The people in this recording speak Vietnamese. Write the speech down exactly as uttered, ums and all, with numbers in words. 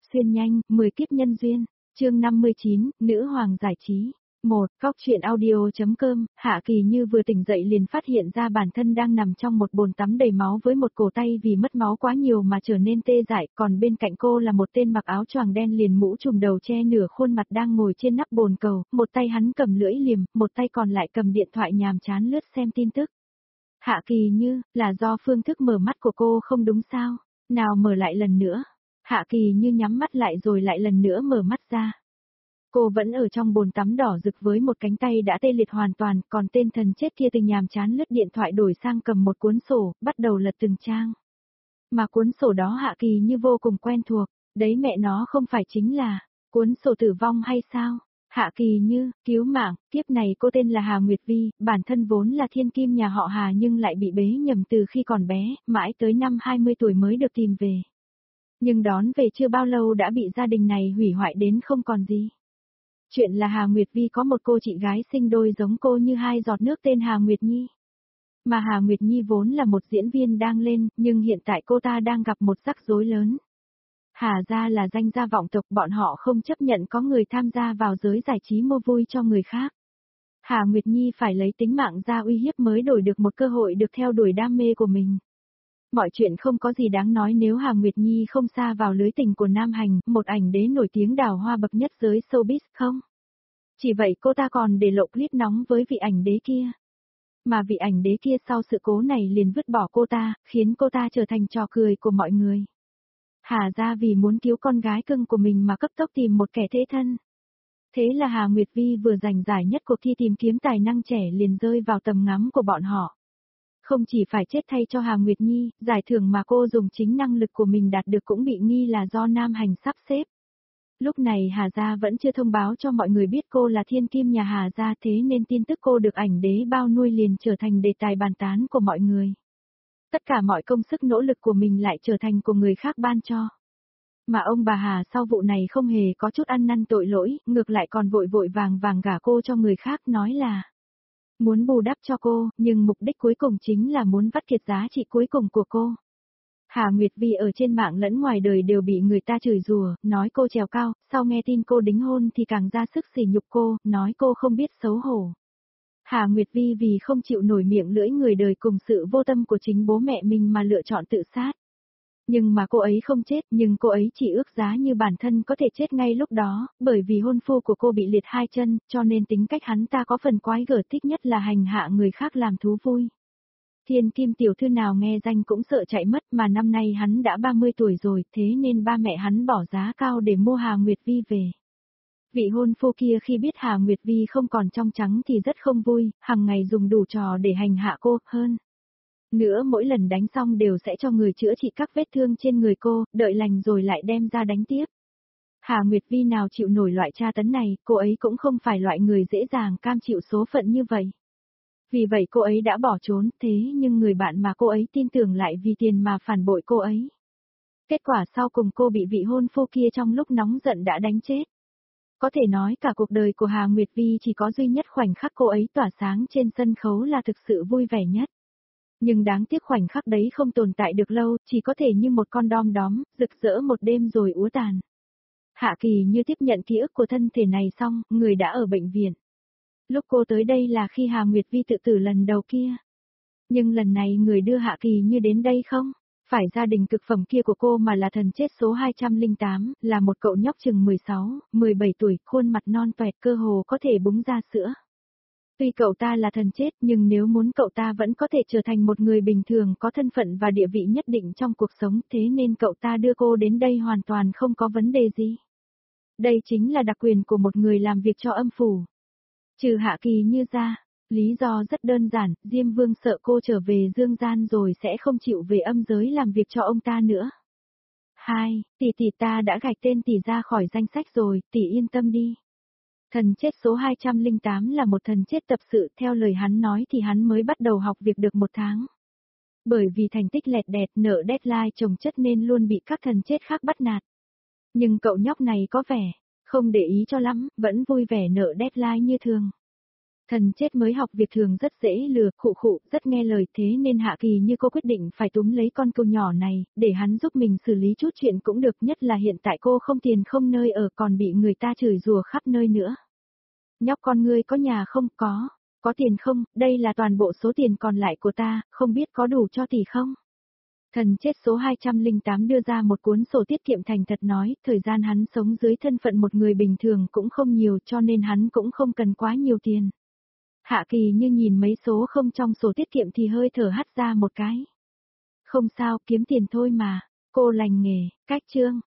xuyên nhanh, mười kiếp nhân duyên, chương năm mươi chín, nữ hoàng giải trí. một. Góc truyện audio.com, Hạ Kỳ Như vừa tỉnh dậy liền phát hiện ra bản thân đang nằm trong một bồn tắm đầy máu với một cổ tay vì mất máu quá nhiều mà trở nên tê dại, còn bên cạnh cô là một tên mặc áo choàng đen liền mũ trùm đầu che nửa khuôn mặt đang ngồi trên nắp bồn cầu, một tay hắn cầm lưỡi liềm, một tay còn lại cầm điện thoại nhàm chán lướt xem tin tức. Hạ Kỳ Như, là do phương thức mở mắt của cô không đúng sao? Nào mở lại lần nữa. Hạ Kỳ Như nhắm mắt lại rồi lại lần nữa mở mắt ra. Cô vẫn ở trong bồn tắm đỏ rực với một cánh tay đã tê liệt hoàn toàn, còn tên thần chết kia từng nhàm chán lướt điện thoại đổi sang cầm một cuốn sổ, bắt đầu lật từng trang. Mà cuốn sổ đó Hạ Kỳ Như vô cùng quen thuộc, đấy mẹ nó không phải chính là cuốn sổ tử vong hay sao? Hạ Kỳ Như, cứu mạng, kiếp này cô tên là Hà Nguyệt Vi, bản thân vốn là thiên kim nhà họ Hà nhưng lại bị bế nhầm từ khi còn bé, mãi tới năm hai mươi tuổi mới được tìm về. Nhưng đón về chưa bao lâu đã bị gia đình này hủy hoại đến không còn gì. Chuyện là Hà Nguyệt Vi có một cô chị gái sinh đôi giống cô như hai giọt nước tên Hà Nguyệt Nhi. Mà Hà Nguyệt Nhi vốn là một diễn viên đang lên, nhưng hiện tại cô ta đang gặp một rắc rối lớn. Hà gia là danh gia vọng tộc, bọn họ không chấp nhận có người tham gia vào giới giải trí mua vui cho người khác. Hà Nguyệt Nhi phải lấy tính mạng ra uy hiếp mới đổi được một cơ hội được theo đuổi đam mê của mình. Mọi chuyện không có gì đáng nói nếu Hà Nguyệt Nhi không sa vào lưới tình của Nam Hành, một ảnh đế nổi tiếng đào hoa bậc nhất giới showbiz không? Chỉ vậy cô ta còn để lộ clip nóng với vị ảnh đế kia. Mà vị ảnh đế kia sau sự cố này liền vứt bỏ cô ta, khiến cô ta trở thành trò cười của mọi người. Hà gia vì muốn cứu con gái cưng của mình mà cấp tốc tìm một kẻ thế thân. Thế là Hà Nguyệt Vi vừa giành giải nhất cuộc thi tìm kiếm tài năng trẻ liền rơi vào tầm ngắm của bọn họ. Không chỉ phải chết thay cho Hà Nguyệt Nhi, giải thưởng mà cô dùng chính năng lực của mình đạt được cũng bị nghi là do Nam Hành sắp xếp. Lúc này Hà gia vẫn chưa thông báo cho mọi người biết cô là thiên kim nhà Hà gia, thế nên tin tức cô được ảnh đế bao nuôi liền trở thành đề tài bàn tán của mọi người. Tất cả mọi công sức nỗ lực của mình lại trở thành của người khác ban cho. Mà ông bà Hà sau vụ này không hề có chút ăn năn tội lỗi, ngược lại còn vội vội vàng vàng gả cô cho người khác, nói là muốn bù đắp cho cô, nhưng mục đích cuối cùng chính là muốn vắt kiệt giá trị cuối cùng của cô. Hà Nguyệt Vi ở trên mạng lẫn ngoài đời đều bị người ta chửi rủa, nói cô trèo cao, sau nghe tin cô đính hôn thì càng ra sức sỉ nhục cô, nói cô không biết xấu hổ. Hà Nguyệt Vi vì không chịu nổi miệng lưỡi người đời cùng sự vô tâm của chính bố mẹ mình mà lựa chọn tự sát. Nhưng mà cô ấy không chết, nhưng cô ấy chỉ ước giá như bản thân có thể chết ngay lúc đó, bởi vì hôn phu của cô bị liệt hai chân, cho nên tính cách hắn ta có phần quái gở, thích nhất là hành hạ người khác làm thú vui. Thiên kim tiểu thư nào nghe danh cũng sợ chạy mất, mà năm nay hắn đã ba mươi tuổi rồi, thế nên ba mẹ hắn bỏ giá cao để mua Hà Nguyệt Vi về. Vị hôn phu kia khi biết Hà Nguyệt Vi không còn trong trắng thì rất không vui, hàng ngày dùng đủ trò để hành hạ cô, hơn nữa mỗi lần đánh xong đều sẽ cho người chữa trị các vết thương trên người cô, đợi lành rồi lại đem ra đánh tiếp. Hà Nguyệt Vi nào chịu nổi loại tra tấn này, cô ấy cũng không phải loại người dễ dàng cam chịu số phận như vậy. Vì vậy cô ấy đã bỏ trốn, thế nhưng người bạn mà cô ấy tin tưởng lại vì tiền mà phản bội cô ấy. Kết quả sau cùng cô bị vị hôn phu kia trong lúc nóng giận đã đánh chết. Có thể nói cả cuộc đời của Hà Nguyệt Vi chỉ có duy nhất khoảnh khắc cô ấy tỏa sáng trên sân khấu là thực sự vui vẻ nhất. Nhưng đáng tiếc khoảnh khắc đấy không tồn tại được lâu, chỉ có thể như một con đom đóm, rực rỡ một đêm rồi úa tàn. Hạ Kỳ Như tiếp nhận ký ức của thân thể này xong, người đã ở bệnh viện. Lúc cô tới đây là khi Hà Nguyệt Vi tự tử lần đầu kia. Nhưng lần này người đưa Hạ Kỳ Như đến đây không phải gia đình cực phẩm kia của cô mà là thần chết số hai trăm lẻ tám, là một cậu nhóc chừng mười sáu, mười bảy tuổi, khuôn mặt non toẹt cơ hồ có thể búng ra sữa. Tuy cậu ta là thần chết nhưng nếu muốn cậu ta vẫn có thể trở thành một người bình thường có thân phận và địa vị nhất định trong cuộc sống, thế nên cậu ta đưa cô đến đây hoàn toàn không có vấn đề gì. Đây chính là đặc quyền của một người làm việc cho âm phủ. Trừ Hạ Kỳ Như ra, lý do rất đơn giản, Diêm Vương sợ cô trở về dương gian rồi sẽ không chịu về âm giới làm việc cho ông ta nữa. hai. Tỷ tỷ ta đã gạch tên tỷ ra khỏi danh sách rồi, tỷ yên tâm đi. Thần chết số hai trăm lẻ tám là một thần chết tập sự, theo lời hắn nói thì hắn mới bắt đầu học việc được một tháng. Bởi vì thành tích lẹt đẹt nợ deadline chồng chất nên luôn bị các thần chết khác bắt nạt. Nhưng cậu nhóc này có vẻ không để ý cho lắm, vẫn vui vẻ nợ deadline như thường. Thần chết mới học việc thường rất dễ lừa, khụ khụ, rất nghe lời thế nên Hạ Kỳ Như cô quyết định phải túm lấy con cừu nhỏ này, để hắn giúp mình xử lý chút chuyện cũng được, nhất là hiện tại cô không tiền không nơi ở còn bị người ta chửi rủa khắp nơi nữa. Nhóc con ngươi có nhà không? Có. Có tiền không? Đây là toàn bộ số tiền còn lại của ta, không biết có đủ cho tỷ không? Thần chết số hai trăm lẻ tám đưa ra một cuốn sổ tiết kiệm thành thật nói, thời gian hắn sống dưới thân phận một người bình thường cũng không nhiều cho nên hắn cũng không cần quá nhiều tiền. Hạ Kỳ Như nhìn mấy số không trong sổ tiết kiệm thì hơi thở hắt ra một cái. Không sao, kiếm tiền thôi mà, cô lành nghề, cách chương.